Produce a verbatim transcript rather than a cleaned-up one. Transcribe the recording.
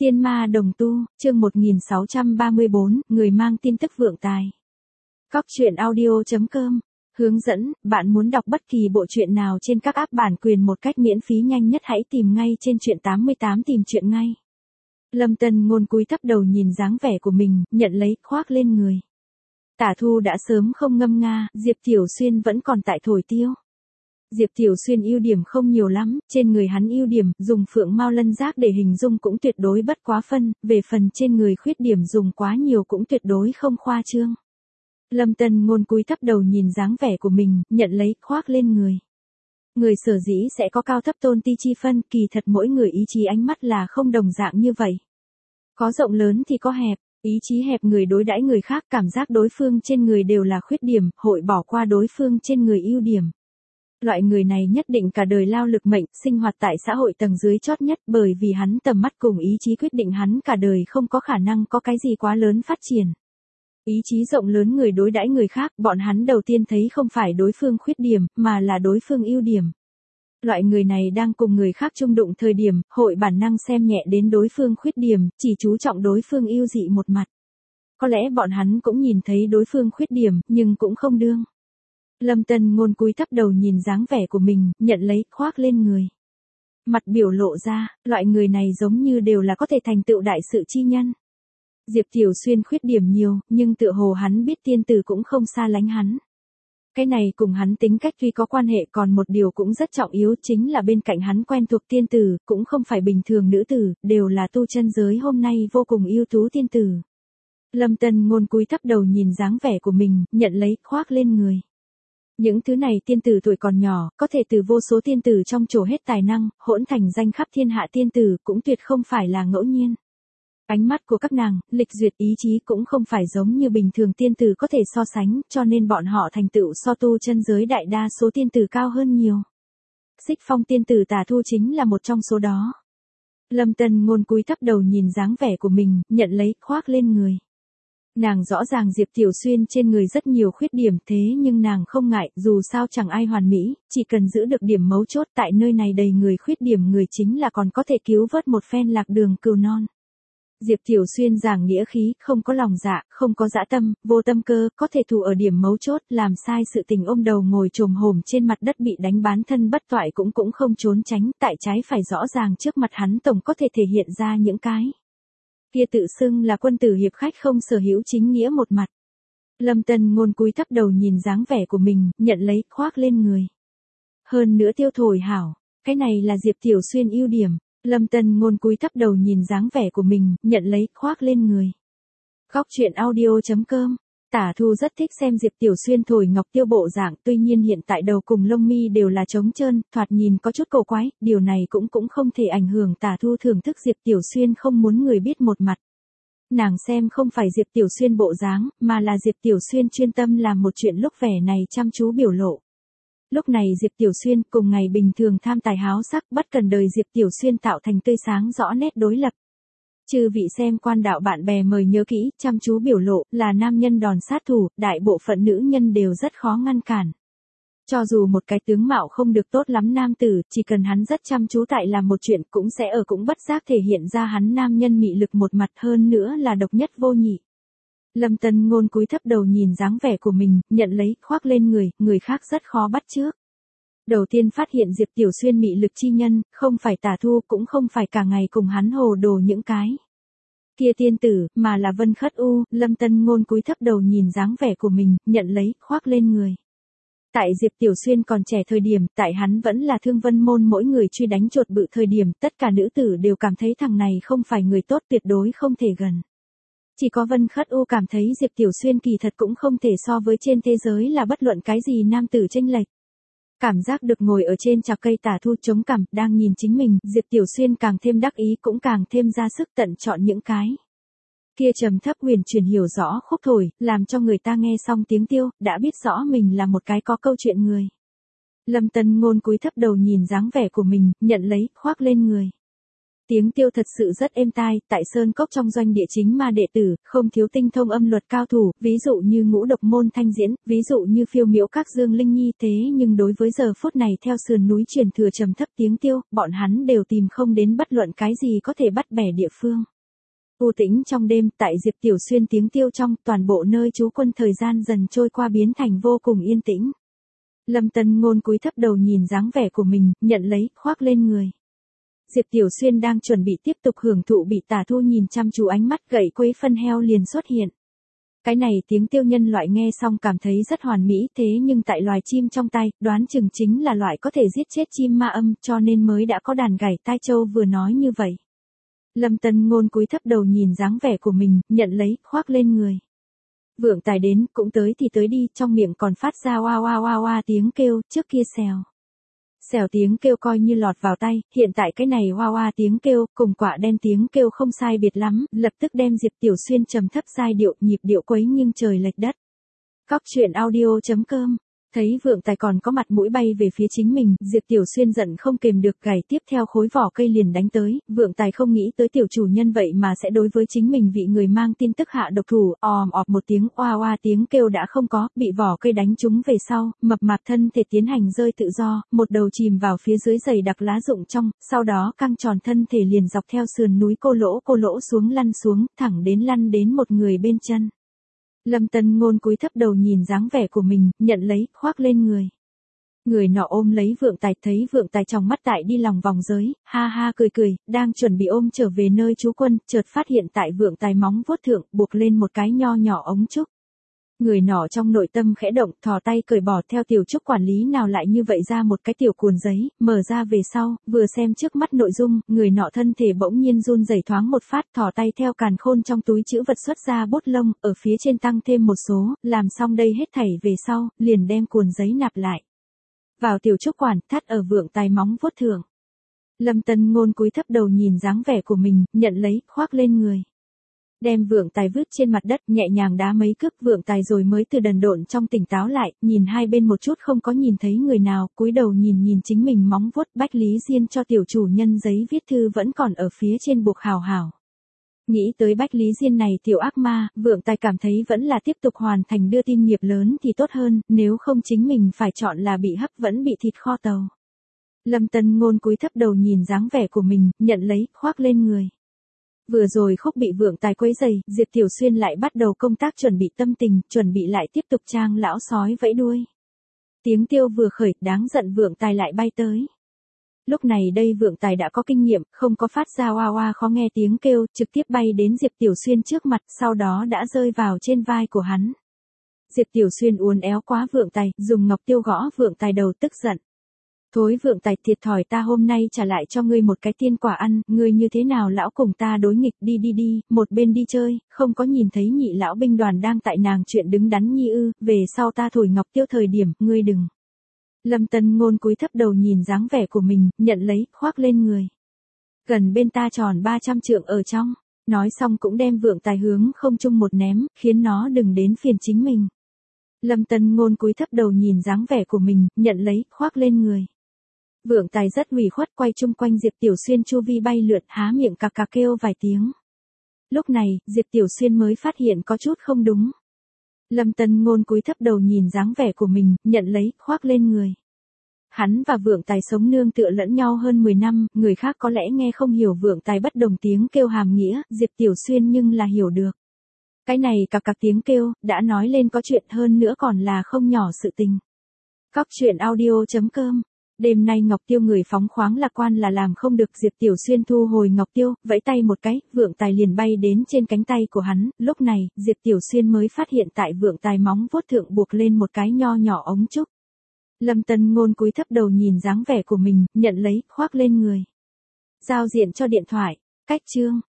Tiên ma đồng tu, chương một nghìn sáu trăm ba mươi bốn, người mang tin tức vượng tài. Cóc truyện audio chấm com. Hướng dẫn, bạn muốn đọc bất kỳ bộ truyện nào trên các app bản quyền một cách miễn phí nhanh nhất hãy tìm ngay trên truyện tám mươi tám tìm truyện ngay. Lâm Tân Ngôn cúi thấp đầu nhìn dáng vẻ của mình, nhận lấy, khoác lên người. Tả Thu đã sớm không ngâm nga, Diệp Tiểu Xuyên vẫn còn tại thổi tiêu. Diệp Tiểu Xuyên ưu điểm không nhiều lắm, trên người hắn ưu điểm, dùng phượng mao lân giác để hình dung cũng tuyệt đối bất quá phân, về phần trên người khuyết điểm dùng quá nhiều cũng tuyệt đối không khoa trương. Lâm Tân Ngôn cúi thấp đầu nhìn dáng vẻ của mình, nhận lấy, khoác lên người. Người sở dĩ sẽ có cao thấp tôn ti chi phân, kỳ thật mỗi người ý chí ánh mắt là không đồng dạng như vậy. Có rộng lớn thì có hẹp, ý chí hẹp người đối đãi người khác cảm giác đối phương trên người đều là khuyết điểm, hội bỏ qua đối phương trên người ưu điểm. Loại người này nhất định cả đời lao lực mệnh, sinh hoạt tại xã hội tầng dưới chót nhất bởi vì hắn tầm mắt cùng ý chí quyết định hắn cả đời không có khả năng có cái gì quá lớn phát triển. Ý chí rộng lớn người đối đãi người khác, bọn hắn đầu tiên thấy không phải đối phương khuyết điểm, mà là đối phương ưu điểm. Loại người này đang cùng người khác chung đụng thời điểm, hội bản năng xem nhẹ đến đối phương khuyết điểm, chỉ chú trọng đối phương ưu dị một mặt. Có lẽ bọn hắn cũng nhìn thấy đối phương khuyết điểm, nhưng cũng không đương. Lâm Tân Ngôn cúi thấp đầu nhìn dáng vẻ của mình, nhận lấy, khoác lên người. Mặt biểu lộ ra, loại người này giống như đều là có thể thành tựu đại sự chi nhân. Diệp Tiểu Xuyên khuyết điểm nhiều, nhưng tựa hồ hắn biết tiên tử cũng không xa lánh hắn. Cái này cùng hắn tính cách tuy có quan hệ, còn một điều cũng rất trọng yếu chính là bên cạnh hắn quen thuộc tiên tử, cũng không phải bình thường nữ tử, đều là tu chân giới hôm nay vô cùng ưu tú tiên tử. Lâm Tân Ngôn cúi thấp đầu nhìn dáng vẻ của mình, nhận lấy, khoác lên người. Những thứ này tiên tử tuổi còn nhỏ, có thể từ vô số tiên tử trong trổ hết tài năng, hỗn thành danh khắp thiên hạ tiên tử, cũng tuyệt không phải là ngẫu nhiên. Ánh mắt của các nàng, lịch duyệt ý chí cũng không phải giống như bình thường tiên tử có thể so sánh, cho nên bọn họ thành tựu so tu chân giới đại đa số tiên tử cao hơn nhiều. Xích Phong tiên tử Tả Thu chính là một trong số đó. Lâm Tân Ngôn cúi thấp đầu nhìn dáng vẻ của mình, nhận lấy, khoác lên người. Nàng rõ ràng Diệp Tiểu Xuyên trên người rất nhiều khuyết điểm thế nhưng nàng không ngại, dù sao chẳng ai hoàn mỹ, chỉ cần giữ được điểm mấu chốt tại nơi này đầy người khuyết điểm người chính là còn có thể cứu vớt một phen lạc đường cừu non. Diệp Tiểu Xuyên giảng nghĩa khí, không có lòng dạ, không có dã tâm, vô tâm cơ, có thể thủ ở điểm mấu chốt, làm sai sự tình ôm đầu ngồi chồm hổm trên mặt đất bị đánh bán thân bất toại cũng cũng không trốn tránh, tại trái phải rõ ràng trước mặt hắn tổng có thể thể hiện ra những cái. Kia tự xưng là quân tử hiệp khách không sở hữu chính nghĩa một mặt. Lâm Tân Ngôn cúi thấp đầu nhìn dáng vẻ của mình, nhận lấy, khoác lên người. Hơn nữa tiêu thổi hảo, cái này là Diệp Tiểu Xuyên ưu điểm. Lâm Tân Ngôn cúi thấp đầu nhìn dáng vẻ của mình, nhận lấy, khoác lên người. Cóc truyện audio chấm com. Tả Thu rất thích xem Diệp Tiểu Xuyên thổi ngọc tiêu bộ dạng, tuy nhiên hiện tại đầu cùng lông mi đều là trống trơn, thoạt nhìn có chút cổ quái, điều này cũng cũng không thể ảnh hưởng Tả Thu thưởng thức Diệp Tiểu Xuyên không muốn người biết một mặt. Nàng xem không phải Diệp Tiểu Xuyên bộ dáng, mà là Diệp Tiểu Xuyên chuyên tâm làm một chuyện lúc vẻ này chăm chú biểu lộ. Lúc này Diệp Tiểu Xuyên cùng ngày bình thường tham tài háo sắc, bất cần đời Diệp Tiểu Xuyên tạo thành tươi sáng rõ nét đối lập. Chư vị xem quan đạo bạn bè mời nhớ kỹ, chăm chú biểu lộ, là nam nhân đòn sát thủ, đại bộ phận nữ nhân đều rất khó ngăn cản. Cho dù một cái tướng mạo không được tốt lắm nam tử, chỉ cần hắn rất chăm chú tại làm một chuyện cũng sẽ ở cũng bất giác thể hiện ra hắn nam nhân mị lực một mặt hơn nữa là độc nhất vô nhị. Lâm Tân Ngôn cúi thấp đầu nhìn dáng vẻ của mình, nhận lấy, khoác lên người, người khác rất khó bắt chước. Đầu tiên phát hiện Diệp Tiểu Xuyên mị lực chi nhân, không phải Tả Thu cũng không phải cả ngày cùng hắn hồ đồ những cái kia tiên tử, mà là Vân Khất U. Lâm Tân Ngôn cúi thấp đầu nhìn dáng vẻ của mình, nhận lấy, khoác lên người. Tại Diệp Tiểu Xuyên còn trẻ thời điểm, tại hắn vẫn là thương vân môn mỗi người truy đánh chuột bự thời điểm, tất cả nữ tử đều cảm thấy thằng này không phải người tốt tuyệt đối không thể gần. Chỉ có Vân Khất U cảm thấy Diệp Tiểu Xuyên kỳ thật cũng không thể so với trên thế giới là bất luận cái gì nam tử chênh lệch. Cảm giác được ngồi ở trên chạc cây Tả Thu chống cằm, đang nhìn chính mình, Diệp Tiểu Xuyên càng thêm đắc ý cũng càng thêm ra sức tận chọn những cái. Kia trầm thấp huyền truyền hiểu rõ khúc thổi, làm cho người ta nghe xong tiếng tiêu, đã biết rõ mình là một cái có câu chuyện người. Lâm Tân Ngôn cúi thấp đầu nhìn dáng vẻ của mình, nhận lấy, khoác lên người. Tiếng tiêu thật sự rất êm tai, tại Sơn Cốc trong doanh địa chính ma đệ tử, không thiếu tinh thông âm luật cao thủ, ví dụ như Ngũ Độc Môn Thanh Diễn, ví dụ như Phiêu Miễu Các Dương Linh Nhi, thế nhưng đối với giờ phút này theo sườn núi truyền thừa trầm thấp tiếng tiêu, bọn hắn đều tìm không đến bất luận cái gì có thể bắt bẻ địa phương. U tĩnh trong đêm, tại Diệp Tiểu Xuyên tiếng tiêu trong, toàn bộ nơi trú quân thời gian dần trôi qua biến thành vô cùng yên tĩnh. Lâm Tân Ngôn cúi thấp đầu nhìn dáng vẻ của mình, nhận lấy, khoác lên người. Diệp Tiểu Xuyên đang chuẩn bị tiếp tục hưởng thụ bị Tả Thu nhìn chăm chú ánh mắt, gậy quấy phân heo liền xuất hiện. Cái này tiếng tiêu nhân loại nghe xong cảm thấy rất hoàn mỹ, thế nhưng tại loài chim trong tay, đoán chừng chính là loại có thể giết chết chim ma âm, cho nên mới đã có đàn gảy tai châu vừa nói như vậy. Lâm Tân Ngôn cúi thấp đầu nhìn dáng vẻ của mình, nhận lấy, khoác lên người. Vượng Tài đến, cũng tới thì tới đi, trong miệng còn phát ra oa oa oa oa tiếng kêu, trước kia xèo. Xèo tiếng kêu coi như lọt vào tay, hiện tại cái này oa oa tiếng kêu, cùng quả đen tiếng kêu không sai biệt lắm, lập tức đem Diệp Tiểu Xuyên trầm thấp giai điệu, nhịp điệu quấy nghiêng trời lệch đất. Cóc truyện audio chấm com. Thấy Vượng Tài còn có mặt mũi bay về phía chính mình, Diệp Tiểu Xuyên giận không kềm được, gảy tiếp theo khối vỏ cây liền đánh tới. Vượng Tài không nghĩ tới tiểu chủ nhân vậy mà sẽ đối với chính mình vị người mang tin tức hạ độc thủ, òm ọp một tiếng, oa oa tiếng kêu đã không có, bị vỏ cây đánh trúng về sau, mập mạp thân thể tiến hành rơi tự do, một đầu chìm vào phía dưới dày đặc lá rụng trong, sau đó căng tròn thân thể liền dọc theo sườn núi cô lỗ cô lỗ xuống lăn xuống, thẳng đến lăn đến một người bên chân. Lâm Tân Ngôn cúi thấp đầu nhìn dáng vẻ của mình, nhận lấy, khoác lên người. Người nọ ôm lấy Vượng Tài, thấy Vượng Tài trong mắt tại đi lòng vòng giới, ha ha cười cười, đang chuẩn bị ôm trở về nơi trú quân, chợt phát hiện tại Vượng Tài móng vuốt thượng, buộc lên một cái nho nhỏ ống trúc. Người nọ trong nội tâm khẽ động, thò tay cởi bỏ, theo tiểu trúc quản lý nào lại như vậy ra một cái tiểu cuộn giấy, mở ra về sau, vừa xem trước mắt nội dung, người nọ thân thể bỗng nhiên run rẩy thoáng một phát, thò tay theo càn khôn trong túi trữ vật xuất ra bút lông, ở phía trên tăng thêm một số, làm xong đây hết thảy về sau, liền đem cuộn giấy nạp lại. Vào tiểu trúc quản, thắt ở Vượng Tài móng vuốt thượng. Lâm Tân Ngôn cúi thấp đầu nhìn dáng vẻ của mình, nhận lấy, khoác lên người. Đem Vượng Tài vứt trên mặt đất, nhẹ nhàng đá mấy cước, Vượng Tài rồi mới từ đần độn trong tỉnh táo lại, nhìn hai bên một chút không có nhìn thấy người nào, cúi đầu nhìn nhìn chính mình móng vuốt. Bách Lý Diên cho tiểu chủ nhân giấy viết thư vẫn còn ở phía trên buộc hào hảo. Nghĩ tới Bách Lý Diên này tiểu ác ma, Vượng Tài cảm thấy vẫn là tiếp tục hoàn thành đưa tin nghiệp lớn thì tốt hơn, nếu không chính mình phải chọn là bị hấp vẫn bị thịt kho tàu. Lâm Tân Ngôn cúi thấp đầu nhìn dáng vẻ của mình, nhận lấy, khoác lên người. Vừa rồi khúc bị Vượng Tài quấy rầy, Diệp Tiểu Xuyên lại bắt đầu công tác chuẩn bị tâm tình, chuẩn bị lại tiếp tục trang lão sói vẫy đuôi. Tiếng tiêu vừa khởi, đáng giận Vượng Tài lại bay tới. Lúc này đây Vượng Tài đã có kinh nghiệm, không có phát ra oa oa khó nghe tiếng kêu, trực tiếp bay đến Diệp Tiểu Xuyên trước mặt, sau đó đã rơi vào trên vai của hắn. Diệp Tiểu Xuyên uốn éo quá Vượng Tài, dùng ngọc tiêu gõ Vượng Tài đầu, tức giận. Thối Vượng Tài, thiệt thòi, ta hôm nay trả lại cho ngươi một cái tiên quả ăn, ngươi như thế nào lão cùng ta đối nghịch, đi đi đi, một bên đi chơi, không có nhìn thấy nhị lão binh đoàn đang tại nàng chuyện đứng đắn nhi ư, về sau ta thổi ngọc tiêu thời điểm, ngươi đừng. Lâm Tân Ngôn cúi thấp đầu nhìn dáng vẻ của mình, nhận lấy, khoác lên người. Gần bên ta tròn ba trăm trượng ở trong, nói xong cũng đem Vượng Tài hướng không trung một ném, khiến nó đừng đến phiền chính mình. Lâm Tân Ngôn cúi thấp đầu nhìn dáng vẻ của mình, nhận lấy, khoác lên người. Vượng Tài rất ủy khuất, quay chung quanh Diệp Tiểu Xuyên chu vi bay lượn, há miệng cà cà kêu vài tiếng. Lúc này, Diệp Tiểu Xuyên mới phát hiện có chút không đúng. Lâm Tân Ngôn cúi thấp đầu nhìn dáng vẻ của mình, nhận lấy, khoác lên người. Hắn và Vượng Tài sống nương tựa lẫn nhau hơn mười năm, người khác có lẽ nghe không hiểu Vượng Tài bất đồng tiếng kêu hàm nghĩa, Diệp Tiểu Xuyên nhưng là hiểu được. Cái này cạc cạc tiếng kêu, đã nói lên có chuyện, hơn nữa còn là không nhỏ sự tình. Cóc truyện audio chấm com. Đêm nay Ngọc Tiêu người phóng khoáng lạc quan là làm không được, Diệp Tiểu Xuyên thu hồi Ngọc Tiêu, vẫy tay một cái, Vượng Tài liền bay đến trên cánh tay của hắn, lúc này, Diệp Tiểu Xuyên mới phát hiện tại Vượng Tài móng vuốt thượng buộc lên một cái nho nhỏ ống trúc. Lâm Tân Ngôn cúi thấp đầu nhìn dáng vẻ của mình, nhận lấy, khoác lên người. Giao diện cho điện thoại, cách chương.